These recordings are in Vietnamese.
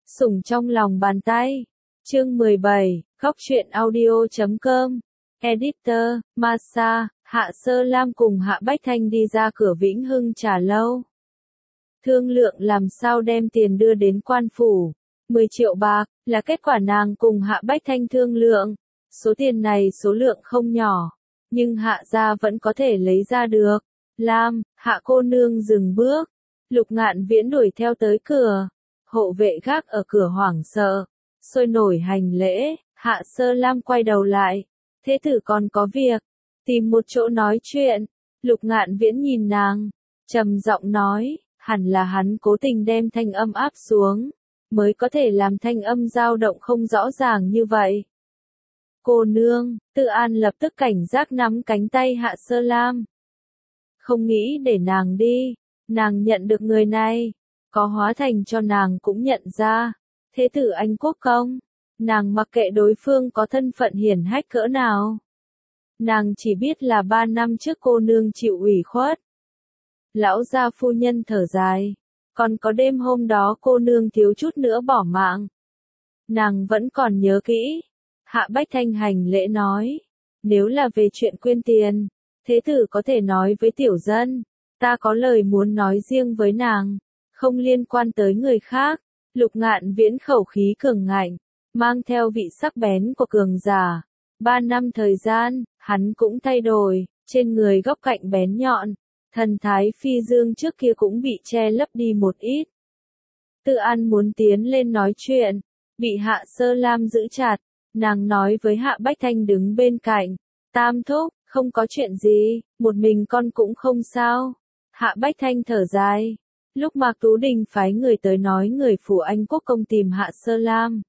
Sủng trong lòng bàn tay. Chương 17, Góc truyện audio.com. Editor, Masa, Hạ Sơ Lam cùng Hạ Bách Thanh đi ra cửa Vĩnh Hưng trà lâu. Thương lượng làm sao đem tiền đưa đến quan phủ. 10 triệu bạc, là kết quả nàng cùng Hạ Bách Thanh thương lượng. Số tiền này số lượng không nhỏ, nhưng Hạ gia vẫn có thể lấy ra được. Lam, Hạ cô nương dừng bước. Lục Ngạn Viễn đuổi theo tới cửa. Hộ vệ gác ở cửa hoảng sợ, sôi nổi hành lễ. Hạ Sơ Lam quay đầu lại. Thế tử còn có việc, tìm một chỗ nói chuyện. Lục Ngạn Viễn nhìn nàng, trầm giọng nói, hẳn là hắn cố tình đem thanh âm áp xuống, mới có thể làm thanh âm dao động không rõ ràng như vậy. Cô nương, Tự An lập tức cảnh giác nắm cánh tay Hạ Sơ Lam. Không nghĩ để nàng đi, nàng nhận được người này, có hóa thành cho nàng cũng nhận ra. Thế tử Anh Quốc công, nàng mặc kệ đối phương có thân phận hiển hách cỡ nào. Nàng chỉ biết là 3 năm trước cô nương chịu ủy khuất. Lão gia phu nhân thở dài, còn có đêm hôm đó cô nương thiếu chút nữa bỏ mạng. Nàng vẫn còn nhớ kỹ. Hạ Bách Thanh hành lễ nói, nếu là về chuyện quyên tiền, thế tử có thể nói với tiểu dân, ta có lời muốn nói riêng với nàng, không liên quan tới người khác. Lục Ngạn Viễn khẩu khí cường ngạnh, mang theo vị sắc bén của cường giả. 3 năm thời gian, hắn cũng thay đổi, trên người góc cạnh bén nhọn, thần thái phi dương trước kia cũng bị che lấp đi một ít. Tự An muốn tiến lên nói chuyện, bị Hạ Sơ Lam giữ chặt, nàng nói với Hạ Bách Thanh đứng bên cạnh, Tam thúc, không có chuyện gì, một mình con cũng không sao. Hạ Bách Thanh thở dài. Lúc Mạc Tú Đình phái người tới nói người phủ Anh Quốc công tìm Hạ Sơ Lam,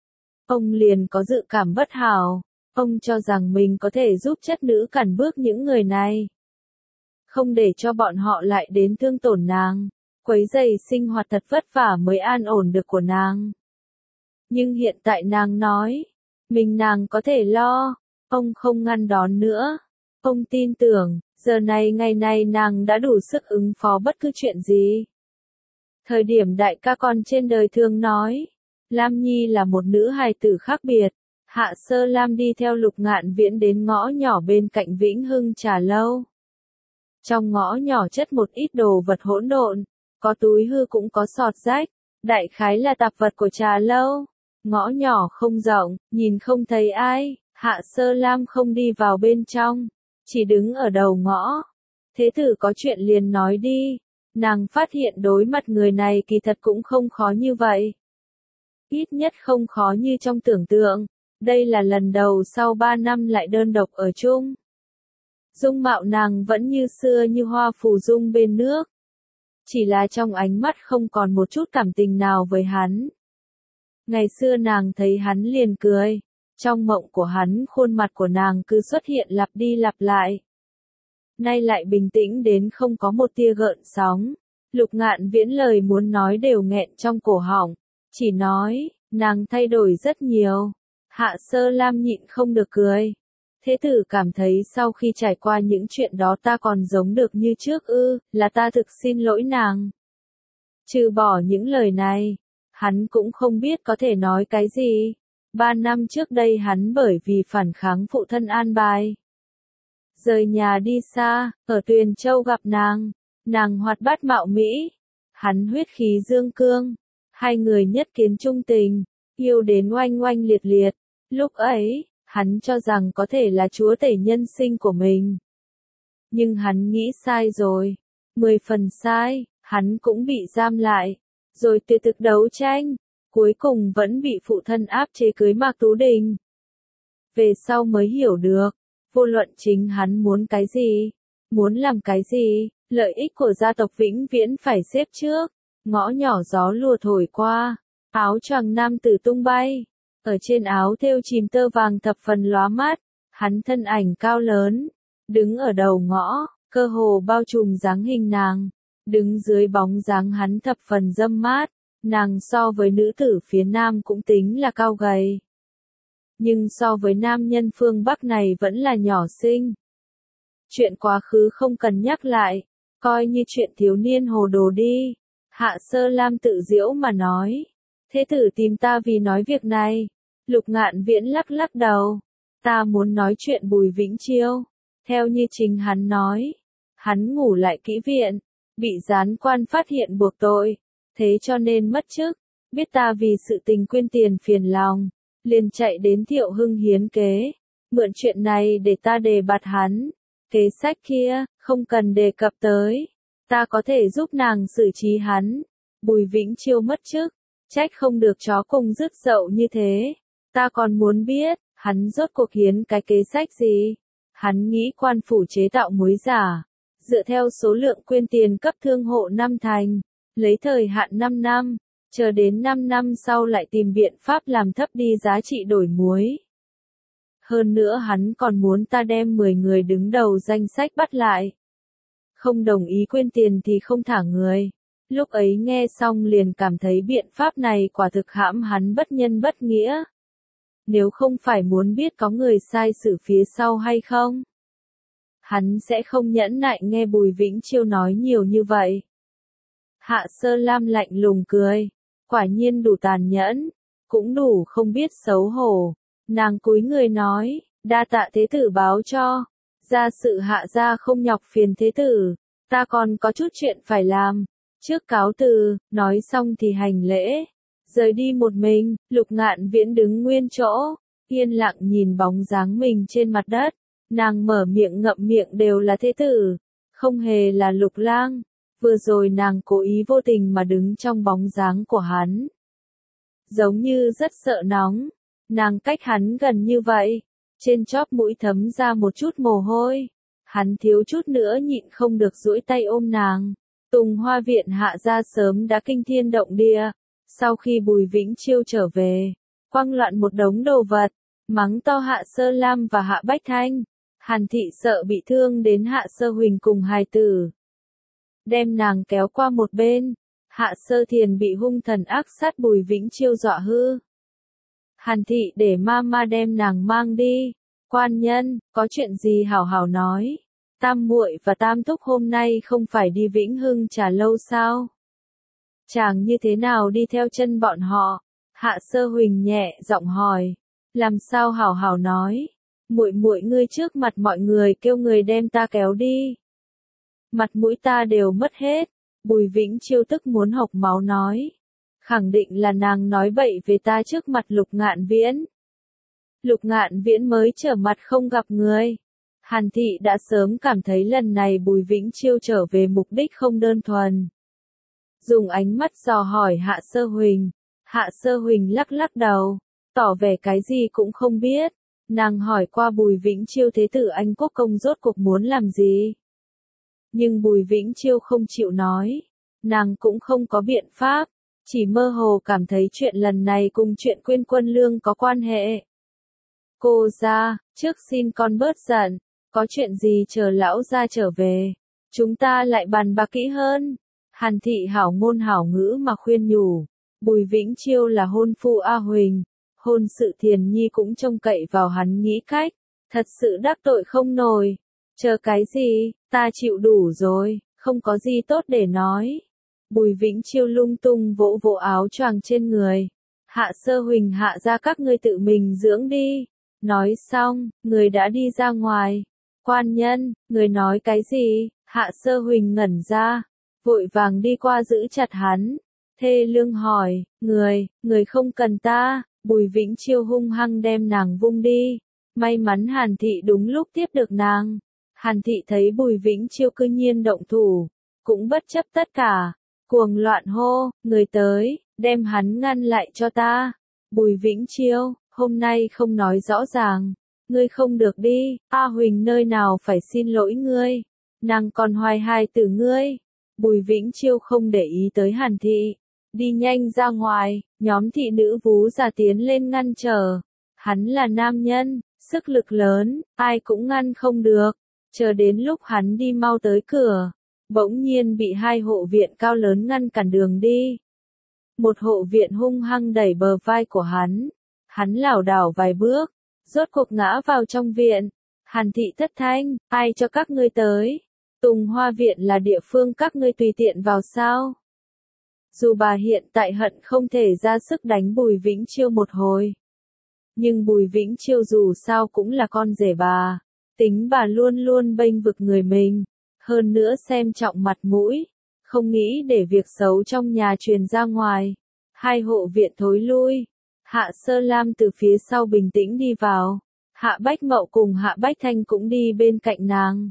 ông liền có dự cảm bất hảo. Ông cho rằng mình có thể giúp chất nữ cản bước những người này, không để cho bọn họ lại đến thương tổn nàng, quấy rầy sinh hoạt thật vất vả mới an ổn được của nàng. Nhưng hiện tại nàng nói, mình nàng có thể lo, ông không ngăn đón nữa. Ông tin tưởng, giờ này ngày này nàng đã đủ sức ứng phó bất cứ chuyện gì. Thời điểm đại ca còn trên đời thường nói, Lam Nhi là một nữ hài tử khác biệt. Hạ Sơ Lam đi theo Lục Ngạn Viễn đến ngõ nhỏ bên cạnh Vĩnh Hưng trà lâu. Trong ngõ nhỏ chất một ít đồ vật hỗn độn, có túi hư cũng có sọt rách, đại khái là tạp vật của trà lâu. Ngõ nhỏ không rộng, nhìn không thấy ai. Hạ Sơ Lam không đi vào bên trong, chỉ đứng ở đầu ngõ. Thế tử có chuyện liền nói đi. Nàng phát hiện đối mặt người này kỳ thật cũng không khó như vậy. Ít nhất không khó như trong tưởng tượng. Đây là lần đầu sau 3 năm lại đơn độc ở chung. Dung mạo nàng vẫn như xưa như hoa phù dung bên nước. Chỉ là trong ánh mắt không còn một chút cảm tình nào với hắn. Ngày xưa nàng thấy hắn liền cười. Trong mộng của hắn khuôn mặt của nàng cứ xuất hiện lặp đi lặp lại. Nay lại bình tĩnh đến không có một tia gợn sóng. Lục Ngạn Viễn lời muốn nói đều nghẹn trong cổ họng. Chỉ nói, nàng thay đổi rất nhiều. Hạ Sơ Lam nhịn không được cười. Thế tử cảm thấy sau khi trải qua những chuyện đó ta còn giống được như trước ư, là ta thực xin lỗi nàng. Trừ bỏ những lời này, hắn cũng không biết có thể nói cái gì. 3 năm trước đây hắn bởi vì phản kháng phụ thân an bài, rời nhà đi xa, ở Tuyền Châu gặp nàng hoạt bát mạo mỹ. Hắn huyết khí dương cương, hai người nhất kiến trung tình, yêu đến oanh oanh liệt liệt. Lúc ấy, hắn cho rằng có thể là chúa tể nhân sinh của mình. Nhưng hắn nghĩ sai rồi. 10 phần sai, hắn cũng bị giam lại. Rồi tuyệt thực đấu tranh. Cuối cùng vẫn bị phụ thân áp chế cưới Mạc Tú Đình. Về sau mới hiểu được. Vô luận chính hắn muốn cái gì, muốn làm cái gì, lợi ích của gia tộc vĩnh viễn phải xếp trước. Ngõ nhỏ gió lùa thổi qua. Áo choàng nam tử tung bay. Ở trên áo thêu chìm tơ vàng thập phần lóa mắt, hắn thân ảnh cao lớn, đứng ở đầu ngõ, cơ hồ bao trùm dáng hình nàng, đứng dưới bóng dáng hắn thập phần dâm mát, nàng so với nữ tử phía nam cũng tính là cao gầy. Nhưng so với nam nhân phương Bắc này vẫn là nhỏ xinh. Chuyện quá khứ không cần nhắc lại, coi như chuyện thiếu niên hồ đồ đi. Hạ Sơ Lam tự giễu mà nói. Thế tử tìm ta vì nói việc này. Lục Ngạn Viễn lắc lắc đầu. Ta muốn nói chuyện Bùi Vĩnh Chiêu. Theo như chính hắn nói, hắn ngủ lại kỹ viện, bị gián quan phát hiện buộc tội, thế cho nên mất chức, biết ta vì sự tình quyên tiền phiền lòng, liền chạy đến Thiệu Hưng hiến kế, mượn chuyện này để ta đề bạt hắn, kế sách kia, không cần đề cập tới, ta có thể giúp nàng xử trí hắn. Bùi Vĩnh Chiêu mất chức, trách không được chó cùng rứt dậu như thế, ta còn muốn biết, hắn rốt cuộc hiến cái kế sách gì? Hắn nghĩ quan phủ chế tạo muối giả, dựa theo số lượng quyên tiền cấp thương hộ năm thành, lấy thời hạn 5 năm, chờ đến 5 năm sau lại tìm biện pháp làm thấp đi giá trị đổi muối. Hơn nữa hắn còn muốn ta đem 10 người đứng đầu danh sách bắt lại. Không đồng ý quyên tiền thì không thả người. Lúc ấy nghe xong liền cảm thấy biện pháp này quả thực hãm hắn bất nhân bất nghĩa. Nếu không phải muốn biết có người sai sự phía sau hay không, hắn sẽ không nhẫn nại nghe Bùi Vĩnh Chiêu nói nhiều như vậy. Hạ Sơ Lam lạnh lùng cười, quả nhiên đủ tàn nhẫn, cũng đủ không biết xấu hổ. Nàng cúi người nói, đa tạ thế tử báo cho, gia sự hạ gia không nhọc phiền thế tử, ta còn có chút chuyện phải làm, trước cáo từ, nói xong thì hành lễ, rời đi một mình. Lục Ngạn Viễn đứng nguyên chỗ, yên lặng nhìn bóng dáng mình trên mặt đất, nàng mở miệng ngậm miệng đều là thế tử, không hề là Lục Lang, vừa rồi nàng cố ý vô tình mà đứng trong bóng dáng của hắn. Giống như rất sợ nóng, nàng cách hắn gần như vậy, trên chóp mũi thấm ra một chút mồ hôi, hắn thiếu chút nữa nhịn không được duỗi tay ôm nàng. Tùng Hoa viện Hạ gia sớm đã kinh thiên động địa, sau khi Bùi Vĩnh Chiêu trở về, quăng loạn một đống đồ vật, mắng to Hạ Sơ Lam và Hạ Bách Thanh. Hàn Thị sợ bị thương đến Hạ Sơ Huỳnh cùng hài tử, đem nàng kéo qua một bên. Hạ Sơ Thiền bị hung thần ác sát Bùi Vĩnh Chiêu dọa hư. Hàn Thị để mama đem nàng mang đi. Quan nhân, có chuyện gì hảo hảo nói. Tam muội và Tam thúc hôm nay không phải đi Vĩnh Hưng Trà Lâu sao? Chàng như thế nào đi theo chân bọn họ? Hạ Sơ Huỳnh nhẹ giọng hỏi. Làm sao hảo hảo nói? Muội muội ngươi trước mặt mọi người kêu người đem ta kéo đi. Mặt mũi ta đều mất hết. Bùi Vĩnh Chiêu tức muốn hộc máu nói. Khẳng định là nàng nói bậy về ta trước mặt Lục Ngạn Viễn. Lục Ngạn Viễn mới trở mặt không gặp người. Hàn Thị đã sớm cảm thấy lần này Bùi Vĩnh Chiêu trở về mục đích không đơn thuần. Dùng ánh mắt dò hỏi Hạ Sơ Huỳnh. Hạ Sơ Huỳnh lắc lắc đầu, tỏ vẻ cái gì cũng không biết. Nàng hỏi qua Bùi Vĩnh Chiêu thế tử Anh Quốc công rốt cuộc muốn làm gì. Nhưng Bùi Vĩnh Chiêu không chịu nói. Nàng cũng không có biện pháp, chỉ mơ hồ cảm thấy chuyện lần này cùng chuyện Quyên Quân Lương có quan hệ. Cô ra, trước xin con bớt giận, có chuyện gì chờ lão gia trở về, chúng ta lại bàn bạc kỹ hơn. Hàn Thị hảo ngôn hảo ngữ mà khuyên nhủ, Bùi Vĩnh Chiêu là hôn phu A Huỳnh, hôn sự Thiền Nhi cũng trông cậy vào hắn nghĩ cách, thật sự đắc tội không nổi. Chờ cái gì, ta chịu đủ rồi, không có gì tốt để nói. Bùi Vĩnh Chiêu lung tung vỗ vỗ áo choàng trên người. Hạ Sơ Huỳnh Hạ ra các ngươi tự mình dưỡng đi. Nói xong, người đã đi ra ngoài. Quan nhân, người nói cái gì? Hạ Sơ Huỳnh ngẩn ra, vội vàng đi qua giữ chặt hắn. Thê lương hỏi, người không cần ta. Bùi Vĩnh Chiêu hung hăng đem nàng vung đi. May mắn Hàn Thị đúng lúc tiếp được nàng. Hàn Thị thấy Bùi Vĩnh Chiêu cư nhiên động thủ, cũng bất chấp tất cả, cuồng loạn hô, người tới, đem hắn ngăn lại cho ta. Bùi Vĩnh Chiêu, hôm nay không nói rõ ràng, ngươi không được đi, A Huỳnh nơi nào phải xin lỗi ngươi, nàng còn hoài hài tử ngươi. Bùi Vĩnh Chiêu không để ý tới Hàn Thị, đi nhanh ra ngoài, nhóm thị nữ vú già tiến lên ngăn trở. Hắn là nam nhân, sức lực lớn, ai cũng ngăn không được. Chờ đến lúc hắn đi mau tới cửa, bỗng nhiên bị hai hộ viện cao lớn ngăn cản đường đi. Một hộ viện hung hăng đẩy bờ vai của hắn lảo đảo vài bước, rốt cuộc ngã vào trong viện. Hàn Thị thất thanh, ai cho các ngươi tới? Tùng Hoa viện là địa phương các ngươi tùy tiện vào sao? Dù bà hiện tại hận không thể ra sức đánh Bùi Vĩnh Chiêu một hồi. Nhưng Bùi Vĩnh Chiêu dù sao cũng là con rể bà. Tính bà luôn luôn bênh vực người mình. Hơn nữa xem trọng mặt mũi. Không nghĩ để việc xấu trong nhà truyền ra ngoài. Hai hộ viện thối lui. Hạ Sơ Lam từ phía sau bình tĩnh đi vào. Hạ Bách Mậu cùng Hạ Bách Thanh cũng đi bên cạnh nàng.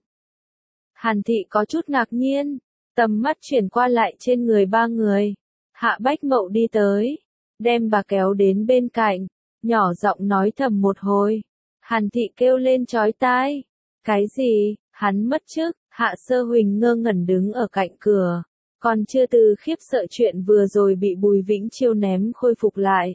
Hàn Thị có chút ngạc nhiên. Tầm mắt chuyển qua lại trên người ba người. Hạ Bách Mậu đi tới. Đem bà kéo đến bên cạnh. Nhỏ giọng nói thầm một hồi. Hàn Thị kêu lên chói tai. Cái gì? Hắn mất chức. Hạ Sơ Huỳnh ngơ ngẩn đứng ở cạnh cửa. Còn chưa từ khiếp sợ chuyện vừa rồi bị Bùi Vĩnh Chiêu ném khôi phục lại.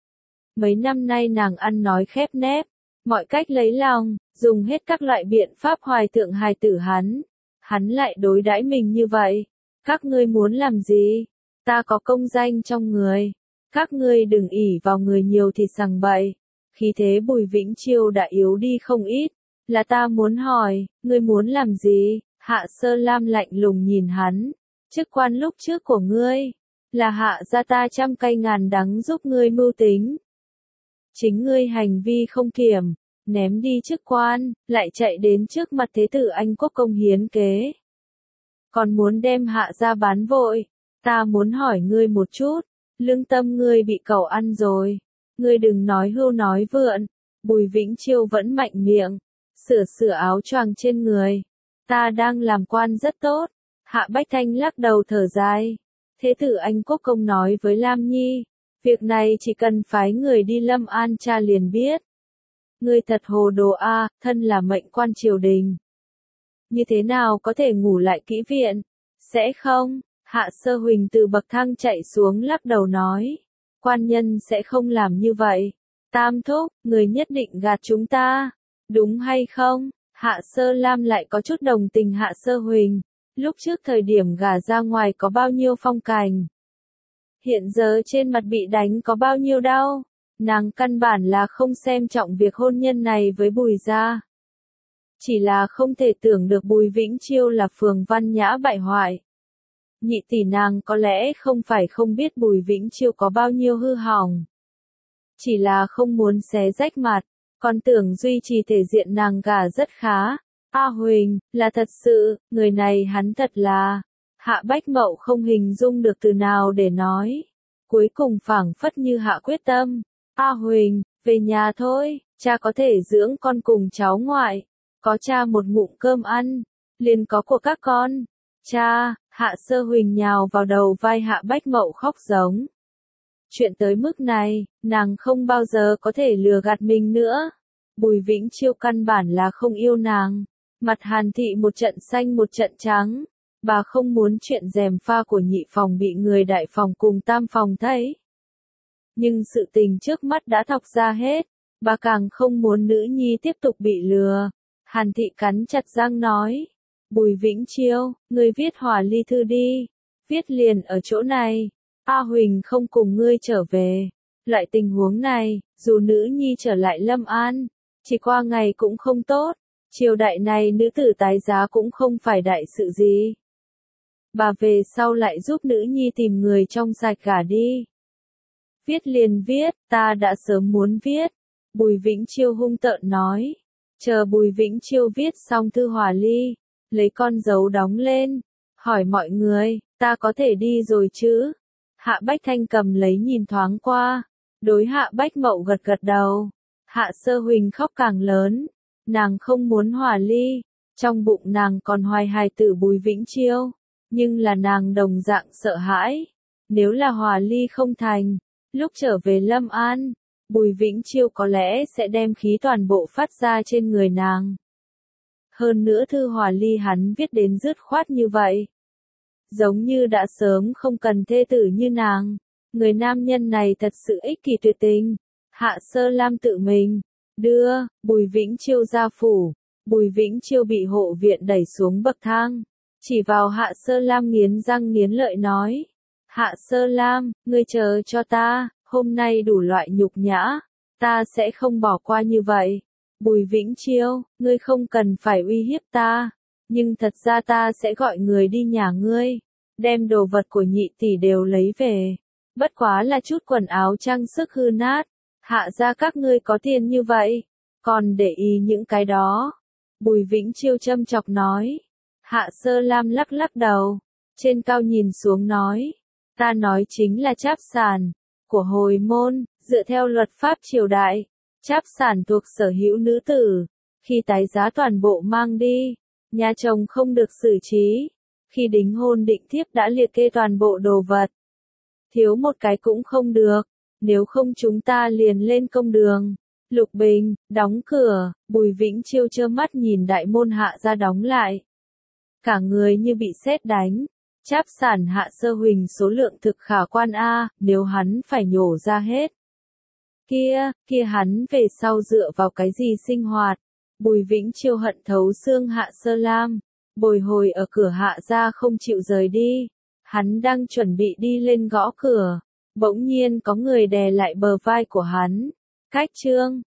Mấy năm nay nàng ăn nói khép nép. Mọi cách lấy lòng, dùng hết các loại biện pháp hoài thượng hài tử hắn. Hắn lại đối đãi mình như vậy. Các ngươi muốn làm gì? Ta có công danh trong người. Các ngươi đừng ỷ vào người nhiều thì sằng bậy. Khí thế Bùi Vĩnh Chiêu đã yếu đi không ít. Là ta muốn hỏi, ngươi muốn làm gì? Hạ Sơ Lam lạnh lùng nhìn hắn. Chức quan lúc trước của ngươi. Là hạ gia ta trăm cây ngàn đắng giúp ngươi mưu tính. Chính ngươi hành vi không kiểm. Ném đi chức quan, lại chạy đến trước mặt thế tử Anh Quốc công hiến kế. Còn muốn đem hạ gia bán vội. Ta muốn hỏi ngươi một chút. Lương tâm ngươi bị cẩu ăn rồi. Ngươi đừng nói hưu nói vượn. Bùi Vĩnh Chiêu vẫn mạnh miệng. Sửa áo choàng trên người. Ta đang làm quan rất tốt. Hạ Bách Thanh lắc đầu thở dài. Thế tử Anh Quốc công nói với Lam Nhi. Việc này chỉ cần phái người đi Lâm An tra liền biết. Ngươi thật hồ đồ a, thân là mệnh quan triều đình. Như thế nào có thể ngủ lại kỹ viện? Sẽ không? Hạ Sơ Huỳnh từ bậc thang chạy xuống lắc đầu nói. Quan nhân sẽ không làm như vậy. Tam thúc, người nhất định gạt chúng ta. Đúng hay không? Hạ Sơ Lam lại có chút đồng tình Hạ Sơ Huỳnh. Lúc trước thời điểm gả ra ngoài có bao nhiêu phong cảnh. Hiện giờ trên mặt bị đánh có bao nhiêu đau. Nàng căn bản là không xem trọng việc hôn nhân này với Bùi gia. Chỉ là không thể tưởng được Bùi Vĩnh Chiêu là phường văn nhã bại hoại. Nhị tỷ nàng có lẽ không phải không biết Bùi Vĩnh Chiêu có bao nhiêu hư hỏng. Chỉ là không muốn xé rách mặt, còn tưởng duy trì thể diện nàng gả rất khá. A Huỳnh, là thật sự, người này hắn thật là. Hạ Bách Mậu không hình dung được từ nào để nói. Cuối cùng phảng phất như hạ quyết tâm. A Huỳnh, về nhà thôi, cha có thể dưỡng con cùng cháu ngoại. Có cha một ngụm cơm ăn, liền có của các con. Cha, Hạ Sơ Huỳnh nhào vào đầu vai Hạ Bách Mậu khóc giống. Chuyện tới mức này, nàng không bao giờ có thể lừa gạt mình nữa. Bùi Vĩnh Chiêu căn bản là không yêu nàng. Mặt Hàn Thị một trận xanh một trận trắng. Bà không muốn chuyện gièm pha của nhị phòng bị người đại phòng cùng tam phòng thấy. Nhưng sự tình trước mắt đã thọc ra hết. Bà càng không muốn nữ nhi tiếp tục bị lừa. Hàn Thị cắn chặt răng nói. Bùi Vĩnh Chiêu, ngươi viết hòa ly thư đi. Viết liền ở chỗ này. A Huỳnh không cùng ngươi trở về. Loại tình huống này, dù nữ nhi trở lại Lâm An, chỉ qua ngày cũng không tốt. Triều đại này nữ tử tái giá cũng không phải đại sự gì. Bà về sau lại giúp nữ nhi tìm người trong sạch gả đi. Viết liền viết, ta đã sớm muốn viết. Bùi Vĩnh Chiêu hung tợn nói. Chờ Bùi Vĩnh Chiêu viết xong thư hòa ly, lấy con dấu đóng lên, hỏi mọi người, ta có thể đi rồi chứ? Hạ Bách Thanh cầm lấy nhìn thoáng qua, đối Hạ Bách Mậu gật gật đầu. Hạ Sơ Huỳnh khóc càng lớn, nàng không muốn hòa ly, trong bụng nàng còn hoài hài tử Bùi Vĩnh Chiêu, nhưng là nàng đồng dạng sợ hãi, nếu là hòa ly không thành, lúc trở về Lâm An, Bùi Vĩnh Chiêu có lẽ sẽ đem khí toàn bộ phát ra trên người nàng. Hơn nữa thư hòa ly hắn viết đến dứt khoát như vậy. Giống như đã sớm không cần thê tử như nàng. Người nam nhân này thật sự ích kỷ tuyệt tình. Hạ Sơ Lam tự mình đưa Bùi Vĩnh Chiêu ra phủ. Bùi Vĩnh Chiêu bị hộ viện đẩy xuống bậc thang. Chỉ vào Hạ Sơ Lam nghiến răng nghiến lợi nói. Hạ Sơ Lam, ngươi chờ cho ta, hôm nay đủ loại nhục nhã. Ta sẽ không bỏ qua như vậy. Bùi Vĩnh Chiêu, ngươi không cần phải uy hiếp ta. Nhưng thật ra ta sẽ gọi người đi nhà ngươi. đem đồ vật của nhị tỷ đều lấy về. Bất quá là chút quần áo trang sức hư nát. Hạ gia các ngươi có tiền như vậy, còn để ý những cái đó. Bùi Vĩnh Chiêu châm chọc nói. Hạ Sơ Lam lắc lắc đầu, trên cao nhìn xuống nói. Ta nói chính là tráp sản của hồi môn, dựa theo luật pháp triều đại. Tráp sản thuộc sở hữu nữ tử, khi tái giá toàn bộ mang đi, nhà chồng không được xử trí. Khi đính hôn định thiếp đã liệt kê toàn bộ đồ vật. Thiếu một cái cũng không được, nếu không chúng ta liền lên công đường. Lục Bình, đóng cửa, Bùi Vĩnh Chiêu trơ mắt nhìn đại môn Hạ gia đóng lại. Cả người như bị sét đánh. Tráp sản Hạ Sơ Huỳnh số lượng thực khả quan a, nếu hắn phải nhổ ra hết. Kia hắn về sau dựa vào cái gì sinh hoạt? Bùi Vĩnh Chiêu hận thấu xương Hạ Sơ Lam, bồi hồi ở cửa Hạ gia không chịu rời đi. Hắn đang chuẩn bị đi lên gõ cửa, bỗng nhiên có người đè lại bờ vai của hắn. Cách trương,